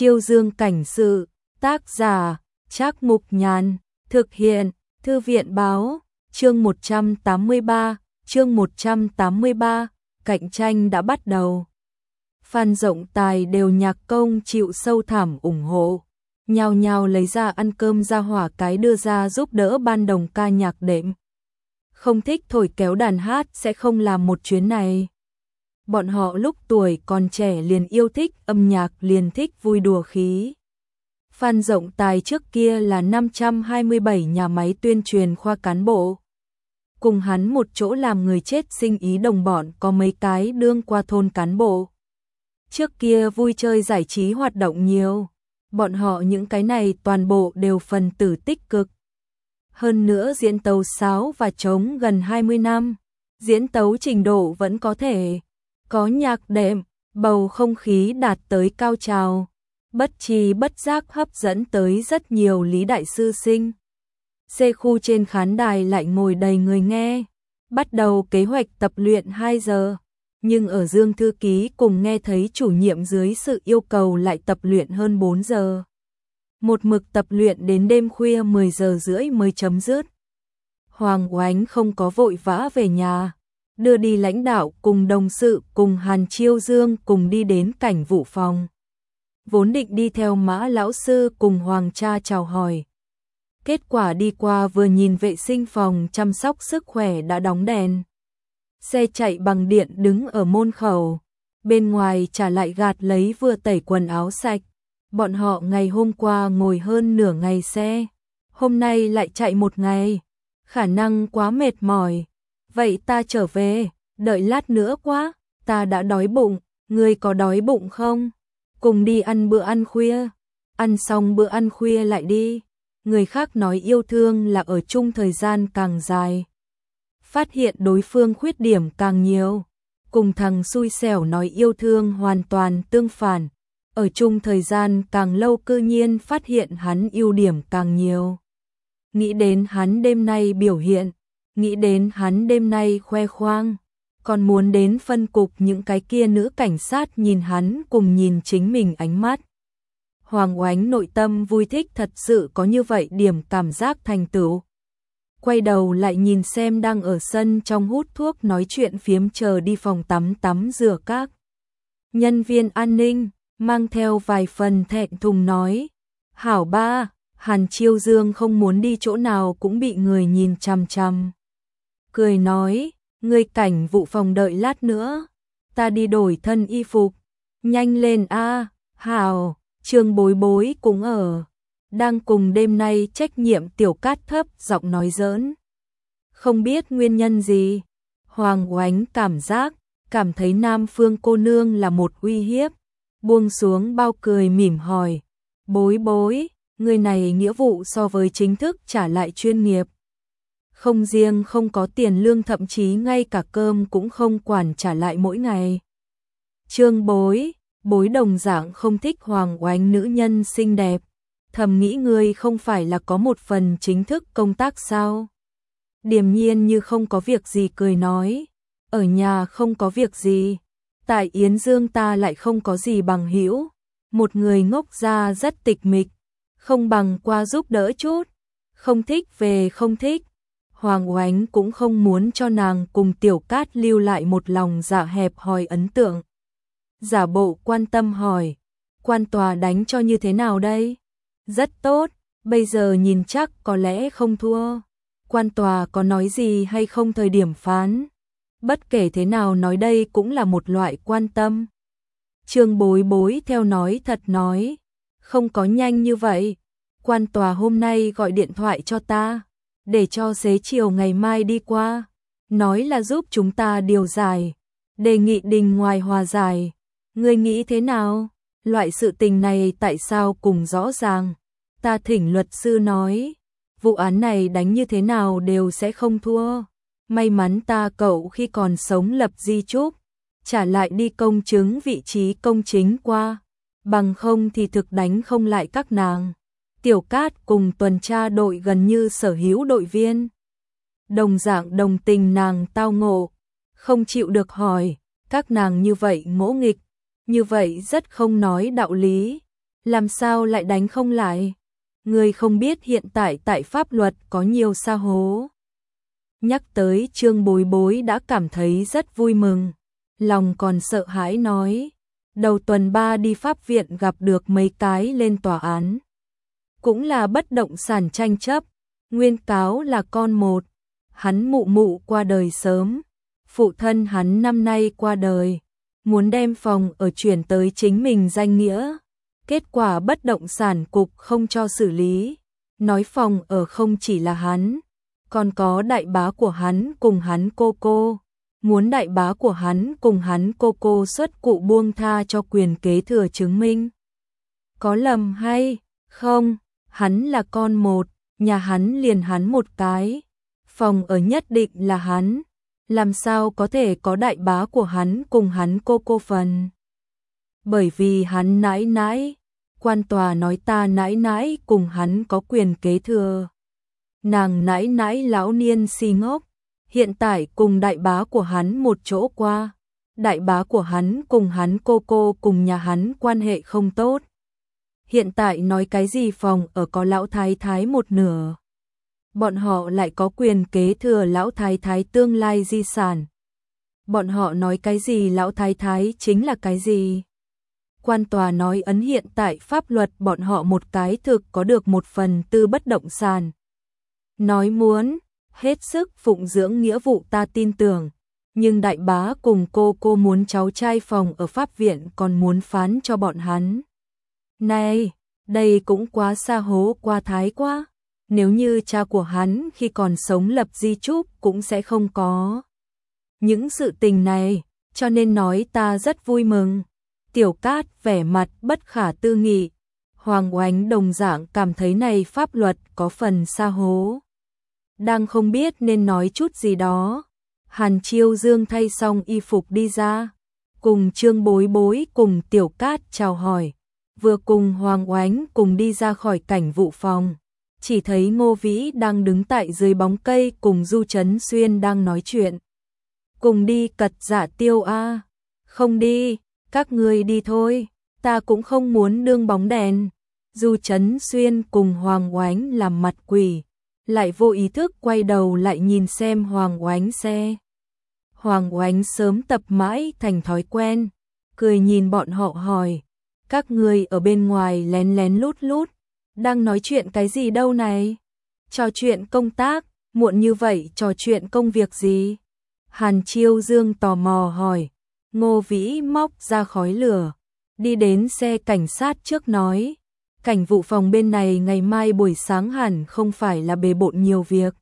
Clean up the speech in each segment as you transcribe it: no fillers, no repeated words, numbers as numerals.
Chiêu Dương cảnh sự, tác giả, Trác Mục Nhàn, thực hiện, Thư viện báo, chương 183, cạnh tranh đã bắt đầu. Fan rộng tài đều nhạc công chịu sâu thẳm ủng hộ, nhao nhao lấy ra ăn cơm ra hỏa cái đưa ra giúp đỡ ban đồng ca nhạc đệm. Không thích thổi kéo đàn hát sẽ không làm một chuyến này. Bọn họ lúc tuổi còn trẻ liền yêu thích âm nhạc, liền thích vui đùa khí. Phan Rộng Tài trước kia là 527 nhà máy tuyên truyền khoa cán bộ. Cùng hắn một chỗ làm người chết sinh ý đồng bọn có mấy cái đương qua thôn cán bộ. Trước kia vui chơi giải trí hoạt động nhiều, bọn họ những cái này toàn bộ đều phần tử tích cực. Hơn nữa diễn tấu sáo và trống gần 20 năm, diễn tấu trình độ vẫn có thể, có nhạc đệm, bầu không khí đạt tới cao trào, bất tri bất giác hấp dẫn tới rất nhiều Lý đại sư sinh. C khu trên khán đài lại ngồi đầy người nghe, bắt đầu kế hoạch tập luyện 2 giờ, nhưng ở Dương thư ký cùng nghe thấy chủ nhiệm dưới sự yêu cầu lại tập luyện hơn 4 giờ. Một mực tập luyện đến đêm khuya 10 giờ rưỡi mới chấm dứt. Hoàng Oánh không có vội vã về nhà, đưa đi lãnh đạo cùng đồng sự cùng Hàn Chiêu Dương cùng đi đến cảnh vụ phòng. Vốn định đi theo Mã lão sư cùng Hoàng cha chào hỏi. Kết quả đi qua vừa nhìn vệ sinh phòng chăm sóc sức khỏe đã đóng đèn. Xe chạy bằng điện đứng ở môn khẩu, bên ngoài trả lại gạt lấy vừa tẩy quần áo sạch. Bọn họ ngày hôm qua ngồi hơn nửa ngày xe, hôm nay lại chạy một ngày, khả năng quá mệt mỏi. Vậy ta trở về, đợi lát nữa quá, ta đã đói bụng, ngươi có đói bụng không? Cùng đi ăn bữa ăn khuya, ăn xong bữa ăn khuya lại đi. Người khác nói yêu thương là ở chung thời gian càng dài, phát hiện đối phương khuyết điểm càng nhiều. Cùng thằng xui xẻo nói yêu thương hoàn toàn tương phản, ở chung thời gian càng lâu cư nhiên phát hiện hắn ưu điểm càng nhiều. Nghĩ đến hắn đêm nay biểu hiện, nghĩ đến hắn đêm nay khoe khoang, còn muốn đến phân cục những cái kia nữ cảnh sát nhìn hắn cùng nhìn chính mình ánh mắt. Hoàng Oánh nội tâm vui thích thật sự có như vậy điểm cảm giác thành tựu. Quay đầu lại nhìn xem đang ở sân trong hút thuốc nói chuyện phiếm chờ đi phòng tắm rửa các nhân viên an ninh, mang theo vài phần thẹn thùng nói: "Hảo ba." Hàn Chiêu Dương không muốn đi chỗ nào cũng bị người nhìn chằm chằm. Cười nói: "Ngươi cảnh vụ phòng đợi lát nữa, ta đi đổi thân y phục, nhanh lên a." "Hảo." Trương Bối Bối cũng ở, đang cùng đêm nay trách nhiệm Tiểu Cát thấp giọng nói giỡn. Không biết nguyên nhân gì, Hoàng Oánh cảm thấy Nam Phương cô nương là một uy hiếp, buông xuống bao cười mỉm hỏi: "Bối Bối, người này nghĩa vụ so với chính thức trả lại chuyên nghiệp. Không riêng không có tiền lương, thậm chí ngay cả cơm cũng không quản trả lại mỗi ngày." Trương Bối đồng dạng không thích Hoàng Oánh nữ nhân xinh đẹp, thầm nghĩ ngươi không phải là có một phần chính thức công tác sao? Điềm nhiên như không có việc gì cười nói: "Ở nhà không có việc gì, tại Yến Dương ta lại không có gì bằng hữu, một người ngốc ra rất tịch mịch, không bằng qua giúp đỡ chút, không thích về không thích." Hoàng Oánh cũng không muốn cho nàng cùng Tiểu Cát lưu lại một lòng dạ hẹp hòi ấn tượng. Giả bộ quan tâm hỏi: "Quan tòa đánh cho như thế nào đây?" "Rất tốt, bây giờ nhìn chắc có lẽ không thua. Quan tòa có nói gì hay không thời điểm phán? Bất kể thế nào nói đây cũng là một loại quan tâm." Trương Bối Bối theo nói thật nói: "Không có nhanh như vậy. Quan tòa hôm nay gọi điện thoại cho ta, để cho xế chiều ngày mai đi qua, nói là giúp chúng ta điều giải, đề nghị đình ngoài hòa giải. Ngươi nghĩ thế nào? Loại sự tình này tại sao cùng rõ ràng? Ta thỉnh luật sư nói, vụ án này đánh như thế nào đều sẽ không thua. May mắn ta cậu khi còn sống lập di chúc, trả lại đi công chứng vị trí công chính qua, bằng không thì thực đánh không lại các nàng." Tiểu Cát cùng tuần tra đội gần như sở hữu đội viên, đồng dạng đồng tình nàng tao ngộ, không chịu được hỏi: "Các nàng như vậy ngỗ nghịch, như vậy rất không nói đạo lý, làm sao lại đánh không lại? Ngươi không biết hiện tại tại pháp luật có nhiều sa hố. Nhắc tới Trương Bối Bối đã cảm thấy rất vui mừng, lòng còn sợ hãi nói, đầu tuần 3 đi pháp viện gặp được mấy cái lên tòa án. Cũng là bất động sản tranh chấp, nguyên cáo là con một, hắn mụ mụ qua đời sớm, phụ thân hắn năm nay qua đời, muốn đem phòng ở chuyển tới chính mình danh nghĩa. Kết quả bất động sản cục không cho xử lý, nói phòng ở không chỉ là hắn, còn có đại bá của hắn cùng hắn cô, muốn đại bá của hắn cùng hắn cô xuất cụ buông tha cho quyền kế thừa chứng minh. Có lầm hay không, hắn là con một, nhà hắn liền hắn một cái, phòng ở nhất định là hắn, làm sao có thể có đại bá của hắn cùng hắn cô phần. Bởi vì hắn nãi nãi, quan tòa nói ta nãi nãi cùng hắn có quyền kế thừa. Nàng nãi nãi lão niên si ngốc, hiện tại cùng đại bá của hắn một chỗ qua. Đại bá của hắn cùng hắn cô cùng nhà hắn quan hệ không tốt. Hiện tại nói cái gì phòng ở có lão thái thái một nửa. Bọn họ lại có quyền kế thừa lão thái thái tương lai di sản. Bọn họ nói cái gì lão thái thái chính là cái gì. Quan tòa nói ấn hiện tại pháp luật bọn họ một cái thực có được 1/4 bất động sản. Nói muốn hết sức phụng dưỡng nghĩa vụ ta tin tưởng, nhưng đại bá cùng cô muốn cháu trai phòng ở pháp viện còn muốn phán cho bọn hắn. Này, đây cũng quá xa hố qua thái quá, nếu như cha của hắn khi còn sống lập di chúc cũng sẽ không có những sự tình này, cho nên nói ta rất vui mừng. Tiểu Cát vẻ mặt bất khả tư nghị, Hoàng Oánh đồng dạng cảm thấy này pháp luật có phần xa hố. Đang không biết nên nói chút gì đó, Hàn Chiêu Dương thay xong y phục đi ra, cùng Trương Bối Bối cùng Tiểu Cát chào hỏi, vừa cùng Hoàng Oánh cùng đi ra khỏi cảnh vụ phòng, chỉ thấy Ngô Vĩ đang đứng tại dưới bóng cây cùng Du Trấn Xuyên đang nói chuyện. Cùng đi Cật Dạ Tiêu a? Không đi. Các ngươi đi thôi, ta cũng không muốn đương bóng đèn. Du Trấn Xuyên cùng Hoàng Oánh làm mặt quỷ, lại vô ý thức quay đầu lại nhìn xem Hoàng Oánh xe. Hoàng Oánh sớm tập mãi thành thói quen, cười nhìn bọn họ hỏi, các ngươi ở bên ngoài lén lén lút lút, đang nói chuyện cái gì đâu này? Trò chuyện công tác, muộn như vậy trò chuyện công việc gì? Hàn Chiêu Dương tò mò hỏi. Ngô Vĩ móc ra khói lửa, đi đến xe cảnh sát trước nói, cảnh vụ phòng bên này ngày mai buổi sáng hẳn không phải là bề bộn nhiều việc.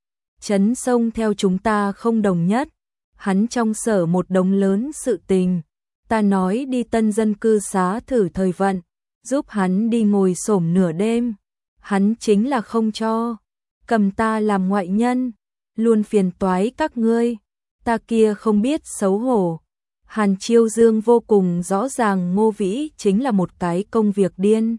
Trấn Sông theo chúng ta không đồng nhất, hắn trong sở một đống lớn sự tình, ta nói đi tân dân cư xá thử thời vận, giúp hắn đi ngồi xổm nửa đêm, hắn chính là không cho, cầm ta làm ngoại nhân, luôn phiền toái các ngươi, ta kia không biết xấu hổ. Hàn Chiêu Dương vô cùng rõ ràng Ngô Vĩ chính là một cái công việc điên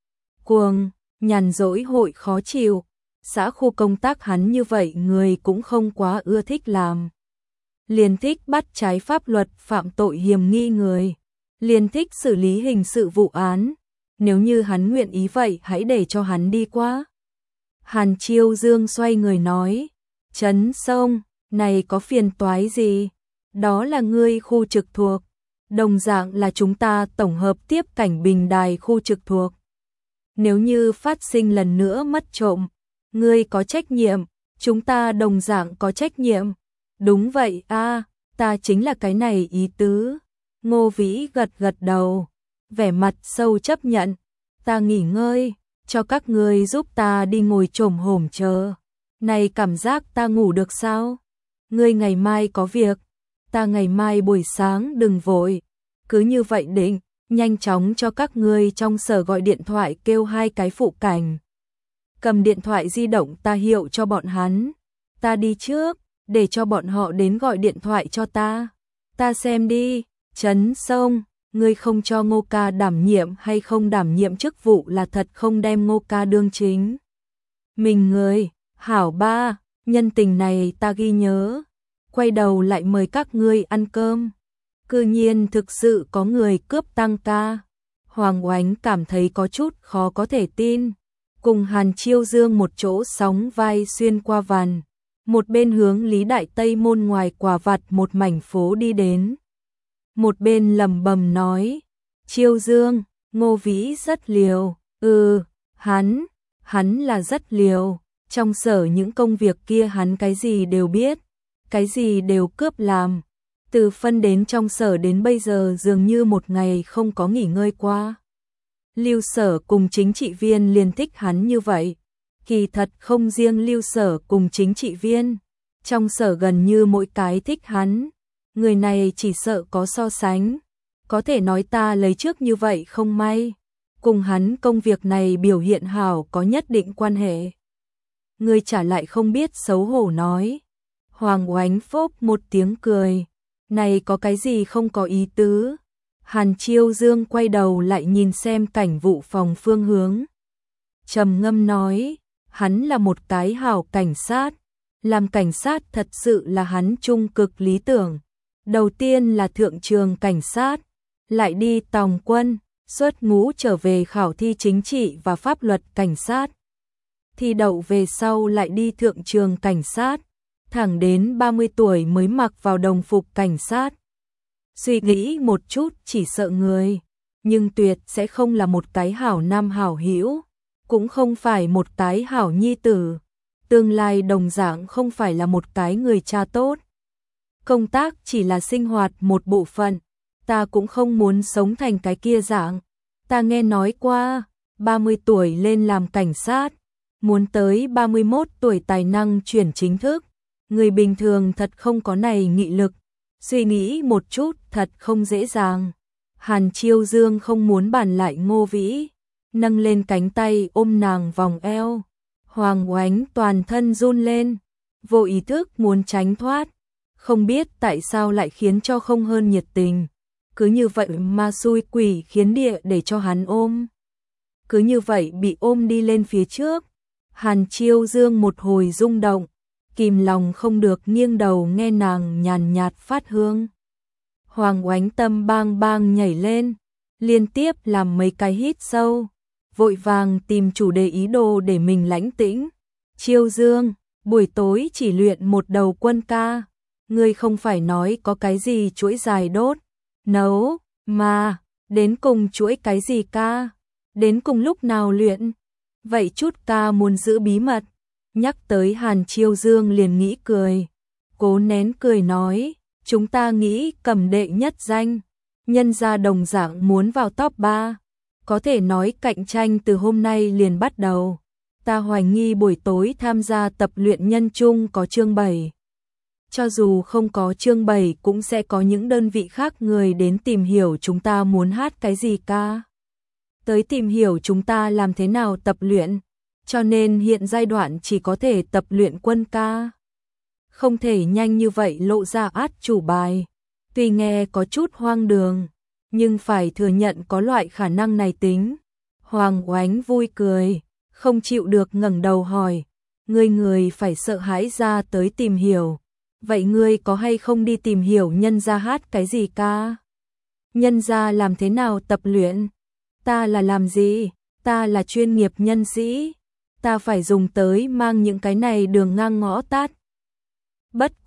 cuồng, nhàn rỗi hội khó chịu, xã khu công tác hắn như vậy người cũng không quá ưa thích làm. Liền thích bắt trái pháp luật phạm tội hiểm nghi người, liền thích xử lý hình sự vụ án, nếu như hắn nguyện ý vậy hãy để cho hắn đi qua. Hàn Chiêu Dương xoay người nói, Trấn Sông, này có phiền toái gì? Đó là ngươi khu trực thuộc, đồng dạng là chúng ta tổng hợp tiếp cảnh Bình Đài khu trực thuộc. Nếu như phát sinh lần nữa mất trộm, ngươi có trách nhiệm, chúng ta đồng dạng có trách nhiệm. Đúng vậy a, ta chính là cái này ý tứ. Ngô Vĩ gật gật đầu, vẻ mặt sâu chấp nhận. Ta nghỉ ngơi, cho các ngươi giúp ta đi ngồi chồm hổm chờ. Này cảm giác ta ngủ được sao? Ngươi ngày mai có việc. Ta ngày mai buổi sáng đừng vội, cứ như vậy định, nhanh chóng cho các ngươi trong sở gọi điện thoại kêu 2 cái phụ cảnh. Cầm điện thoại di động ta hiệu cho bọn hắn, ta đi trước, để cho bọn họ đến gọi điện thoại cho ta. Ta xem đi, Trấn Sông, ngươi không cho Ngô ca đảm nhiệm hay không đảm nhiệm chức vụ là thật không đem Ngô ca đương chính. Mình người, hảo ba, nhân tình này ta ghi nhớ. Quay đầu lại mời các ngươi ăn cơm. Cư nhiên thực sự có người cướp tăng ca. Hoàng Oánh cảm thấy có chút khó có thể tin. Cùng Hàn Chiêu Dương một chỗ sóng vai xuyên qua vàn. Một bên hướng Lý Đại Tây môn ngoài quả vặt một mảnh phố đi đến. Một bên lẩm bẩm nói, Chiêu Dương, Ngô Vĩ rất liều, hắn là rất liều, trong sở những công việc kia hắn cái gì đều biết, cái gì đều cướp làm, từ phân đến trong sở đến bây giờ dường như một ngày không có nghỉ ngơi qua. Lưu Sở cùng chính trị viên liền thích hắn như vậy, kỳ thật không riêng Lưu Sở cùng chính trị viên, trong sở gần như mỗi cái thích hắn, người này chỉ sợ có so sánh, có thể nói ta lấy trước như vậy không may, cùng hắn công việc này biểu hiện hảo có nhất định quan hệ. Người trả lại không biết xấu hổ nói. Hoàng Oánh phốc một tiếng cười, này có cái gì không có ý tứ. Hàn Chiêu Dương quay đầu lại nhìn xem cảnh vụ phòng phương hướng. Trầm ngâm nói, hắn là một cái hảo cảnh sát, làm cảnh sát thật sự là hắn trung cực lý tưởng. Đầu tiên là thượng trường cảnh sát, lại đi tòng quân, xuất ngũ trở về khảo thi chính trị và pháp luật cảnh sát. Thi đậu về sau lại đi thượng trường cảnh sát, thẳng đến 30 tuổi mới mặc vào đồng phục cảnh sát. Suy nghĩ một chút chỉ sợ người, nhưng tuyệt sẽ không là một cái hảo nam hảo hữu, cũng không phải một cái hảo nhi tử, tương lai đồng dạng không phải là một cái người cha tốt. Công tác chỉ là sinh hoạt một bộ phận, ta cũng không muốn sống thành cái kia dạng. Ta nghe nói qua, 30 tuổi lên làm cảnh sát, muốn tới 31 tuổi tài năng chuyển chính thức. Người bình thường thật không có này nghị lực, suy nghĩ một chút thật không dễ dàng. Hàn Chiêu Dương không muốn bàn lại Ngô Vĩ, nâng lên cánh tay ôm nàng vòng eo. Hoàng Oánh toàn thân run lên, vô ý thức muốn tránh thoát, không biết tại sao lại khiến cho không hơn nhiệt tình. Cứ như vậy mà xui quỷ khiến địa để cho hắn ôm. Cứ như vậy bị ôm đi lên phía trước. Hàn Chiêu Dương một hồi rung động, kìm lòng không được nghiêng đầu nghe nàng nhàn nhạt phát hương. Hoàng Oánh tâm bang bang nhảy lên, liên tiếp làm mấy cái hít sâu, vội vàng tìm chủ đề ý đồ để mình lãnh tĩnh. Chiêu Dương, buổi tối chỉ luyện một đầu quân ca, ngươi không phải nói có cái gì chuỗi dài đốt, nấu, mà, đến cùng chuỗi cái gì ca, đến cùng lúc nào luyện, vậy chút ca muốn giữ bí mật. Nhắc tới Hàn Chiêu Dương liền nghĩ cười, cố nén cười nói, chúng ta nghĩ cầm đệ nhất danh, nhân gia đồng dạng muốn vào top 3, có thể nói cạnh tranh từ hôm nay liền bắt đầu. Ta hoài nghi buổi tối tham gia tập luyện nhân chung có chương 7. Cho dù không có chương 7 cũng sẽ có những đơn vị khác người đến tìm hiểu chúng ta muốn hát cái gì ca. Tới tìm hiểu chúng ta làm thế nào tập luyện, cho nên hiện giai đoạn chỉ có thể tập luyện quân ca. Không thể nhanh như vậy lộ ra át chủ bài. Tuy nghe có chút hoang đường, nhưng phải thừa nhận có loại khả năng này tính. Hoàng Oánh vui cười, không chịu được ngẩng đầu hỏi, người phải sợ hãi ra tới tìm hiểu. Vậy ngươi có hay không đi tìm hiểu nhân gia hát cái gì ca? Nhân gia làm thế nào tập luyện? Ta là làm gì? Ta là chuyên nghiệp nhân sĩ. Ta phải dùng tới mang những cái này đường ngang ngõ tắt. Bất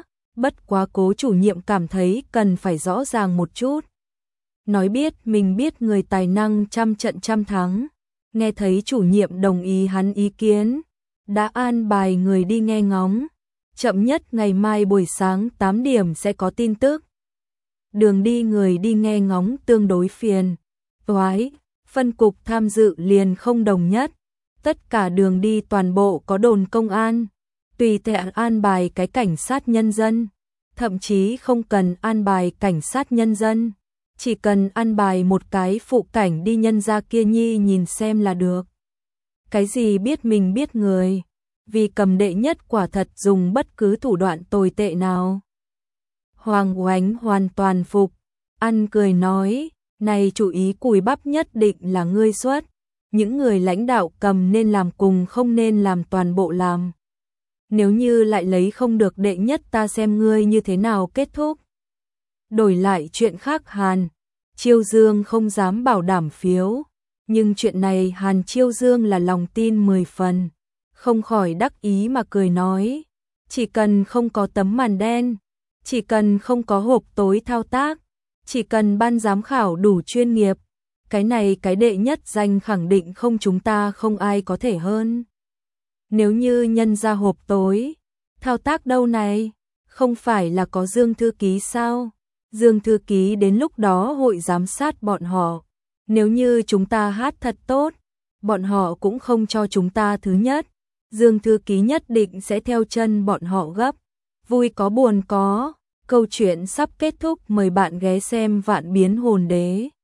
quá Cố chủ nhiệm cảm thấy cần phải rõ ràng một chút. Nói biết mình biết người tài năng trăm trận trăm thắng. Nghe thấy chủ nhiệm đồng ý hắn ý kiến, đã an bài người đi nghe ngóng. Chậm nhất ngày mai buổi sáng 8 điểm sẽ có tin tức. Đường đi người đi nghe ngóng tương đối phiền. Toái, phân cục tham dự liền không đồng nhất. Tất cả đường đi toàn bộ có đồn công an. Tùy tiện an bài cái cảnh sát nhân dân. Thậm chí không cần an bài cảnh sát nhân dân. Chỉ cần an bài một cái phụ cảnh đi nhân gia kia nhi nhìn xem là được. Cái gì biết mình biết người. Vì cầm đệ nhất quả thật dùng bất cứ thủ đoạn tồi tệ nào. Hoàng Oánh hoàn toàn phục, ăn cười nói, này chủ ý cùi bắp nhất định là ngươi xuất, những người lãnh đạo cầm nên làm cùng không nên làm toàn bộ làm. Nếu như lại lấy không được đệ nhất ta xem ngươi như thế nào kết thúc. Đổi lại chuyện khác Hàn Chiêu Dương không dám bảo đảm phiếu, nhưng chuyện này Hàn Chiêu Dương là lòng tin 10 phần, không khỏi đắc ý mà cười nói, chỉ cần không có tấm màn đen, chỉ cần không có hộp tối thao tác, chỉ cần ban giám khảo đủ chuyên nghiệp, cái này cái đệ nhất danh khẳng định không chúng ta không ai có thể hơn. Nếu như nhân ra hộp tối, thao tác đâu này, không phải là có Dương thư ký sao? Dương thư ký đến lúc đó hội giám sát bọn họ. Nếu như chúng ta hát thật tốt, bọn họ cũng không cho chúng ta thứ nhất. Dương thư ký nhất định sẽ theo chân bọn họ gấp. Vui có buồn có, câu chuyện sắp kết thúc, mời bạn ghé xem Vạn Biến Hồn Đế.